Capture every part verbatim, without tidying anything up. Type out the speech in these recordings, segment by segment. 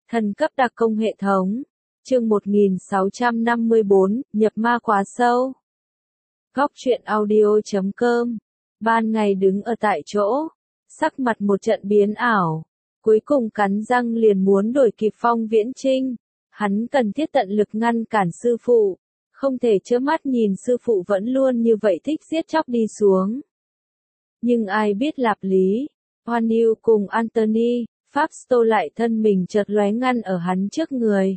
Thần cấp đặc công hệ thống. Chương một nghìn sáu trăm năm mươi bốn, nhập ma quá sâu. Góc truyện audio chấm com. Ban ngày đứng ở tại chỗ, sắc mặt một trận biến ảo, cuối cùng cắn răng liền muốn đuổi kịp Phong Viễn Trinh. Hắn cần thiết tận lực ngăn cản sư phụ, không thể trơ mắt nhìn sư phụ vẫn luôn như vậy thích giết chóc đi xuống. Nhưng ai biết Lạp Lý, Hoan Yêu cùng Anthony, Pháp Stô lại thân mình chợt lóe ngăn ở hắn trước người.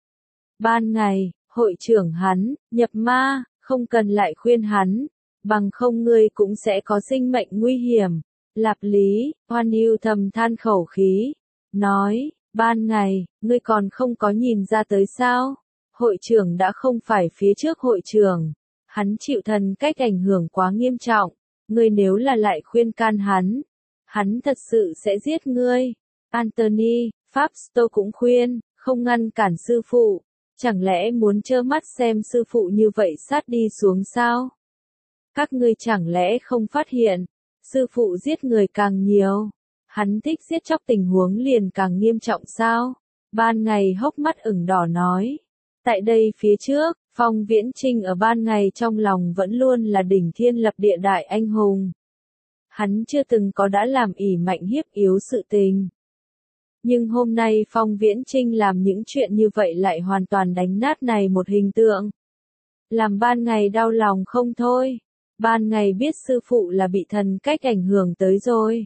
Ban ngày, hội trưởng hắn, nhập ma, không cần lại khuyên hắn, bằng không ngươi cũng sẽ có sinh mệnh nguy hiểm. Lạp Lý, Hoan Yêu thầm than khẩu khí, nói, ban ngày, ngươi còn không có nhìn ra tới sao? Hội trưởng đã không phải phía trước hội trưởng, hắn chịu thần cách ảnh hưởng quá nghiêm trọng, ngươi nếu là lại khuyên can hắn, hắn thật sự sẽ giết ngươi. Anthony, Pháp Stô cũng khuyên, không ngăn cản sư phụ, chẳng lẽ muốn trơ mắt xem sư phụ như vậy sát đi xuống sao? Các ngươi chẳng lẽ không phát hiện, sư phụ giết người càng nhiều, hắn thích giết chóc tình huống liền càng nghiêm trọng sao? Ban ngày hốc mắt ửng đỏ nói. Tại đây phía trước, Phong Viễn Trinh ở ban ngày trong lòng vẫn luôn là đỉnh thiên lập địa đại anh hùng. Hắn chưa từng có đã làm ỷ mạnh hiếp yếu sự tình. Nhưng hôm nay Phong Viễn Trinh làm những chuyện như vậy lại hoàn toàn đánh nát này một hình tượng. Làm ban ngày đau lòng không thôi. Ban ngày biết sư phụ là bị thần cách ảnh hưởng tới rồi.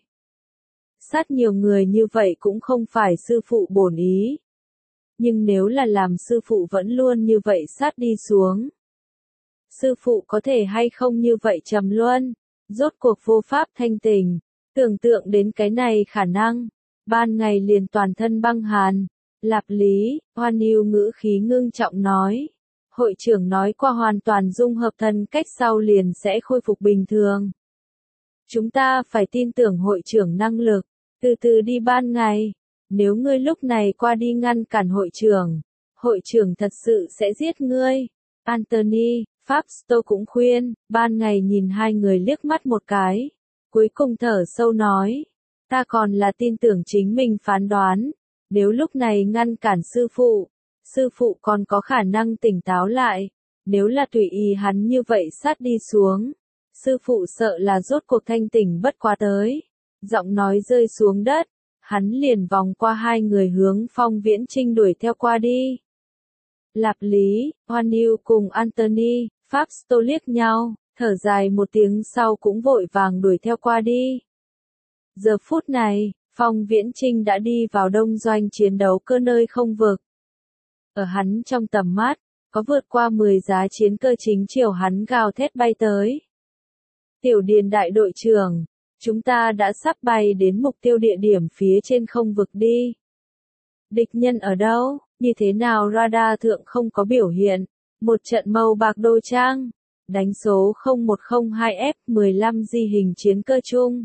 Sát nhiều người như vậy cũng không phải sư phụ bổn ý. Nhưng nếu là làm sư phụ vẫn luôn như vậy sát đi xuống. Sư phụ có thể hay không như vậy trầm luân, rốt cuộc vô pháp thanh tình, tưởng tượng đến cái này khả năng. Ban ngày liền toàn thân băng hàn. Lạp Lý, Hoan Yêu ngữ khí ngưng trọng nói. Hội trưởng nói qua hoàn toàn dung hợp thần cách sau liền sẽ khôi phục bình thường. Chúng ta phải tin tưởng hội trưởng năng lực, từ từ đi ban ngày. Nếu ngươi lúc này qua đi ngăn cản hội trưởng, hội trưởng thật sự sẽ giết ngươi. Anthony, Pháp Stô cũng khuyên, ban ngày nhìn hai người liếc mắt một cái. Cuối cùng thở sâu nói. Ta còn là tin tưởng chính mình phán đoán, nếu lúc này ngăn cản sư phụ, sư phụ còn có khả năng tỉnh táo lại, nếu là tùy ý hắn như vậy sát đi xuống, sư phụ sợ là rốt cuộc thanh tỉnh bất quá tới. Giọng nói rơi xuống đất, hắn liền vòng qua hai người hướng Phong Viễn Trinh đuổi theo qua đi. Lạp Lý, Hoan Yêu cùng Anthony, Pháp Stô liếc nhau, thở dài một tiếng sau cũng vội vàng đuổi theo qua đi. Giờ phút này, Phong Viễn Trinh đã đi vào đông doanh chiến đấu cơ nơi không vực. Ở hắn trong tầm mắt, có vượt qua mười giá chiến cơ chính chiều hắn gào thét bay tới. Tiểu Điền đại đội trưởng, chúng ta đã sắp bay đến mục tiêu địa điểm phía trên không vực đi. Địch nhân ở đâu, như thế nào radar thượng không có biểu hiện, một trận màu bạc đô trang, đánh số không một không hai F mười lăm di hình chiến cơ chung.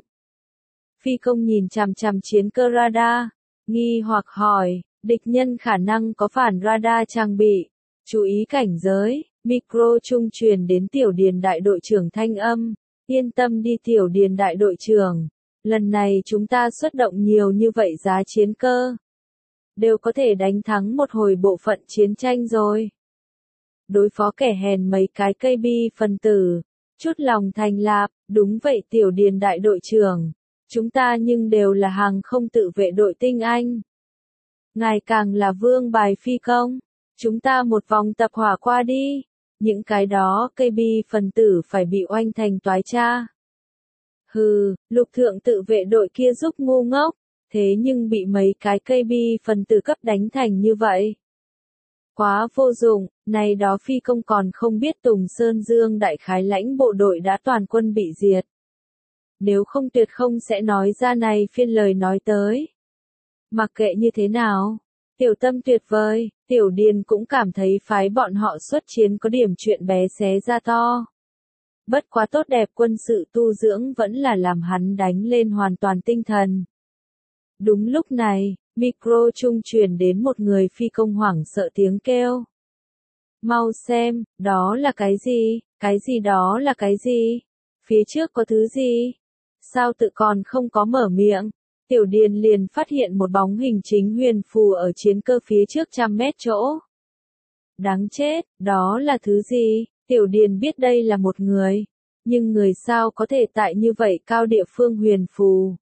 Phi công nhìn chằm chằm chiến cơ radar, nghi hoặc hỏi, địch nhân khả năng có phản radar trang bị, chú ý cảnh giới, micro trung truyền đến Tiểu Điền đại đội trưởng thanh âm, yên tâm đi Tiểu Điền đại đội trưởng, lần này chúng ta xuất động nhiều như vậy giá chiến cơ, đều có thể đánh thắng một hồi bộ phận chiến tranh rồi. Đối phó kẻ hèn mấy cái cây bi phần tử, chút lòng thành lạp, đúng vậy Tiểu Điền đại đội trưởng. Chúng ta nhưng đều là hàng không tự vệ đội tinh anh. Ngài càng là vương bài phi công. Chúng ta một vòng tập hỏa qua đi. Những cái đó cây bi phần tử phải bị oanh thành toái cha. Hừ, lục thượng tự vệ đội kia giúp ngu ngốc. Thế nhưng bị mấy cái cây bi phần tử cấp đánh thành như vậy. Quá vô dụng, này đó phi công còn không biết Tùng Sơn Dương đại khái lãnh bộ đội đã toàn quân bị diệt. Nếu không tuyệt không sẽ nói ra này phiên lời nói tới. Mặc kệ như thế nào, Tiểu Tâm tuyệt vời, Tiểu Điền cũng cảm thấy phái bọn họ xuất chiến có điểm chuyện bé xé ra to. Bất quá tốt đẹp quân sự tu dưỡng vẫn là làm hắn đánh lên hoàn toàn tinh thần. Đúng lúc này, micro trung truyền đến một người phi công hoảng sợ tiếng kêu. Mau xem, đó là cái gì, cái gì đó là cái gì, phía trước có thứ gì? Sao tự còn không có mở miệng? Tiểu Điền liền phát hiện một bóng hình chính huyền phù ở chiến cơ phía trước trăm mét chỗ. Đáng chết, đó là thứ gì? Tiểu Điền biết đây là một người. Nhưng người sao có thể tại như vậy cao địa phương huyền phù?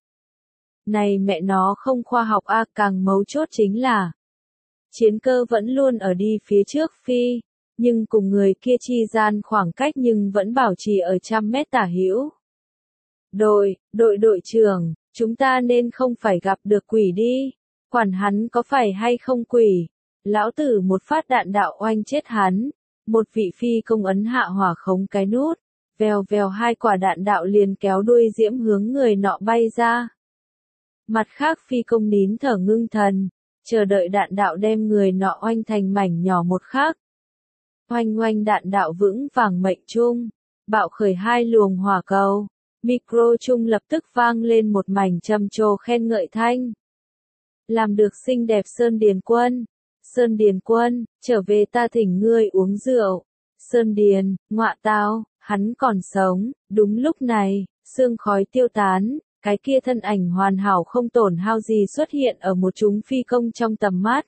Này mẹ nó không khoa học a, càng mấu chốt chính là chiến cơ vẫn luôn ở đi phía trước phi, nhưng cùng người kia chi gian khoảng cách nhưng vẫn bảo trì ở trăm mét tả hữu. Đội, đội đội trưởng, chúng ta nên không phải gặp được quỷ đi, quản hắn có phải hay không quỷ, lão tử một phát đạn đạo oanh chết hắn, một vị phi công ấn hạ hỏa khống cái nút, vèo vèo hai quả đạn đạo liền kéo đuôi diễm hướng người nọ bay ra. Mặt khác phi công nín thở ngưng thần, chờ đợi đạn đạo đem người nọ oanh thành mảnh nhỏ một khắc. Oanh oanh đạn đạo vững vàng mệnh trung, bạo khởi hai luồng hỏa cầu, micro trung lập tức vang lên một mảnh trầm trồ khen ngợi thanh. Làm được xinh đẹp Sơn Điền Quân, Sơn Điền Quân, trở về ta thỉnh ngươi uống rượu. Sơn Điền, ngọa tao, hắn còn sống, đúng lúc này, sương khói tiêu tán. Cái kia thân ảnh hoàn hảo không tổn hao gì xuất hiện ở một chúng phi công trong tầm mắt.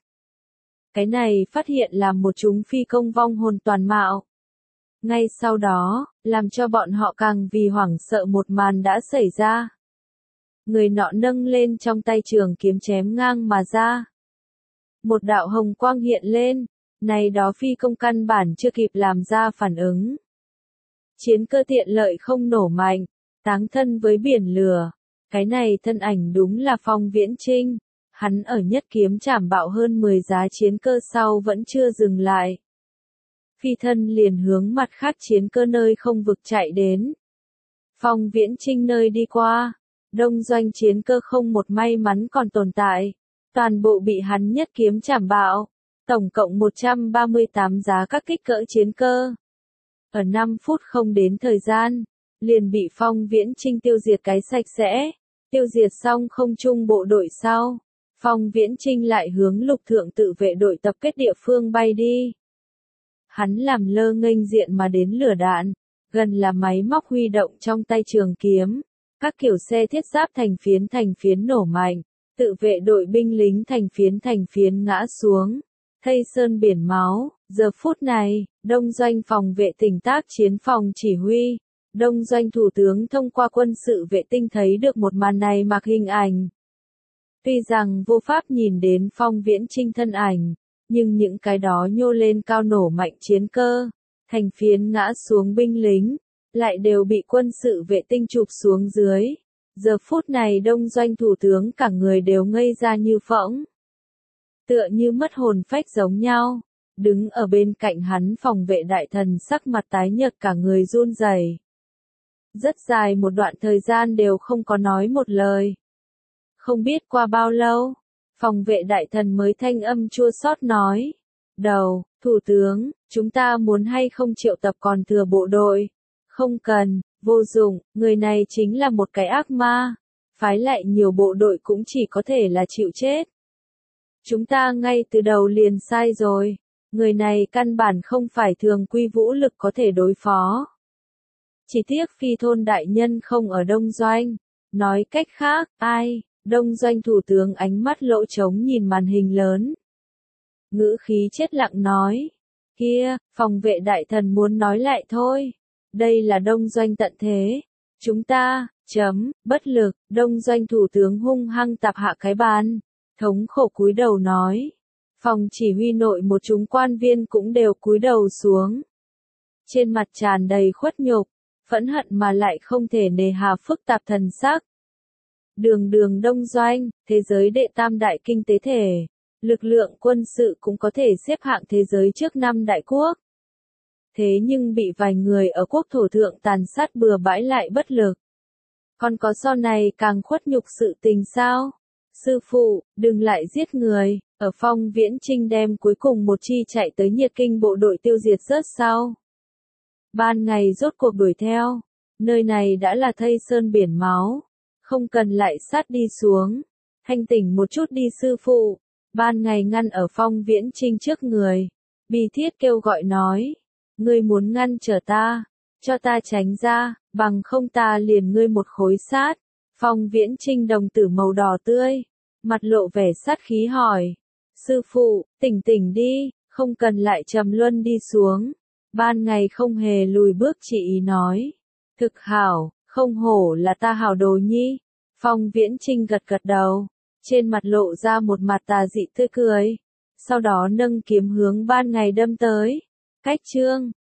Cái này phát hiện làm một chúng phi công vong hồn toàn mạo. Ngay sau đó, làm cho bọn họ càng vì hoảng sợ một màn đã xảy ra. Người nọ nâng lên trong tay trường kiếm chém ngang mà ra. Một đạo hồng quang hiện lên, này đó phi công căn bản chưa kịp làm ra phản ứng. Chiến cơ tiện lợi không nổ mạnh, táng thân với biển lửa. Cái này thân ảnh đúng là Phong Viễn Trinh, hắn ở nhất kiếm chảm bạo hơn mười giá chiến cơ sau vẫn chưa dừng lại. Phi thân liền hướng mặt khác chiến cơ nơi không vực chạy đến. Phong Viễn Trinh nơi đi qua, đông doanh chiến cơ không một may mắn còn tồn tại, toàn bộ bị hắn nhất kiếm chảm bạo, tổng cộng một trăm ba mươi tám giá các kích cỡ chiến cơ. Ở năm phút không đến thời gian, liền bị Phong Viễn Trinh tiêu diệt cái sạch sẽ. Tiêu diệt xong không trung bộ đội sau, Phong Viễn Trinh lại hướng lục thượng tự vệ đội tập kết địa phương bay đi. Hắn làm lơ nghênh diện mà đến lửa đạn, gần là máy móc huy động trong tay trường kiếm, các kiểu xe thiết giáp thành phiến thành phiến nổ mạnh, tự vệ đội binh lính thành phiến thành phiến ngã xuống, thây sơn biển máu. Giờ phút này, Đông Doanh phòng vệ tỉnh tác chiến phòng chỉ huy. Đông Doanh thủ tướng thông qua quân sự vệ tinh thấy được một màn này mặc hình ảnh. Tuy rằng vô pháp nhìn đến Phong Viễn Trinh thân ảnh, nhưng những cái đó nhô lên cao nổ mạnh chiến cơ, thành phiến ngã xuống binh lính, lại đều bị quân sự vệ tinh chụp xuống dưới. Giờ phút này Đông Doanh thủ tướng cả người đều ngây ra như phỗng. Tựa như mất hồn phách giống nhau, đứng ở bên cạnh hắn phòng vệ đại thần sắc mặt tái nhợt cả người run rẩy. Rất dài một đoạn thời gian đều không có nói một lời. Không biết qua bao lâu, phòng vệ đại thần mới thanh âm chua xót nói. Đầu, thủ tướng, chúng ta muốn hay không triệu tập còn thừa bộ đội. Không cần, vô dụng, người này chính là một cái ác ma. Phái lại nhiều bộ đội cũng chỉ có thể là chịu chết. Chúng ta ngay từ đầu liền sai rồi. Người này căn bản không phải thường quy vũ lực có thể đối phó. Chỉ tiếc phi thôn đại nhân không ở Đông Doanh. Nói cách khác, ai? Đông Doanh thủ tướng ánh mắt lỗ trống nhìn màn hình lớn. Ngữ khí chết lặng nói. Kia, phòng vệ đại thần muốn nói lại thôi. Đây là Đông Doanh tận thế. Chúng ta, chấm, bất lực, Đông Doanh thủ tướng hung hăng tạp hạ cái bàn. Thống khổ cúi đầu nói. Phòng chỉ huy nội một chúng quan viên cũng đều cúi đầu xuống. Trên mặt tràn đầy khuất nhục, phẫn hận mà lại không thể nề hà phức tạp thần sắc. Đường đường Đông Doanh, thế giới đệ tam đại kinh tế thể, lực lượng quân sự cũng có thể xếp hạng thế giới trước năm đại quốc. Thế nhưng bị vài người ở quốc thổ thượng tàn sát bừa bãi lại bất lực. Còn có so này càng khuất nhục sự tình sao? Sư phụ, đừng lại giết người, ở Phong Viễn Trinh đem cuối cùng một chi chạy tới nhiệt kinh bộ đội tiêu diệt rớt sau. Ban ngày rốt cuộc đuổi theo, nơi này đã là thây sơn biển máu, không cần lại sát đi xuống, thanh tỉnh một chút đi sư phụ, ban ngày ngăn ở Phong Viễn Trinh trước người, bi thiết kêu gọi nói, ngươi muốn ngăn trở ta, cho ta tránh ra, bằng không ta liền ngươi một khối sát. Phong Viễn Trinh đồng tử màu đỏ tươi, mặt lộ vẻ sát khí hỏi. Sư phụ, tỉnh tỉnh đi, không cần lại trầm luân đi xuống. Ban ngày không hề lùi bước chị ý nói. Thực hảo, không hổ là ta hảo đồ nhi. Phong Viễn Trinh gật gật đầu, trên mặt lộ ra một mặt tà dị tươi cười. Sau đó nâng kiếm hướng ban ngày đâm tới. Cách chương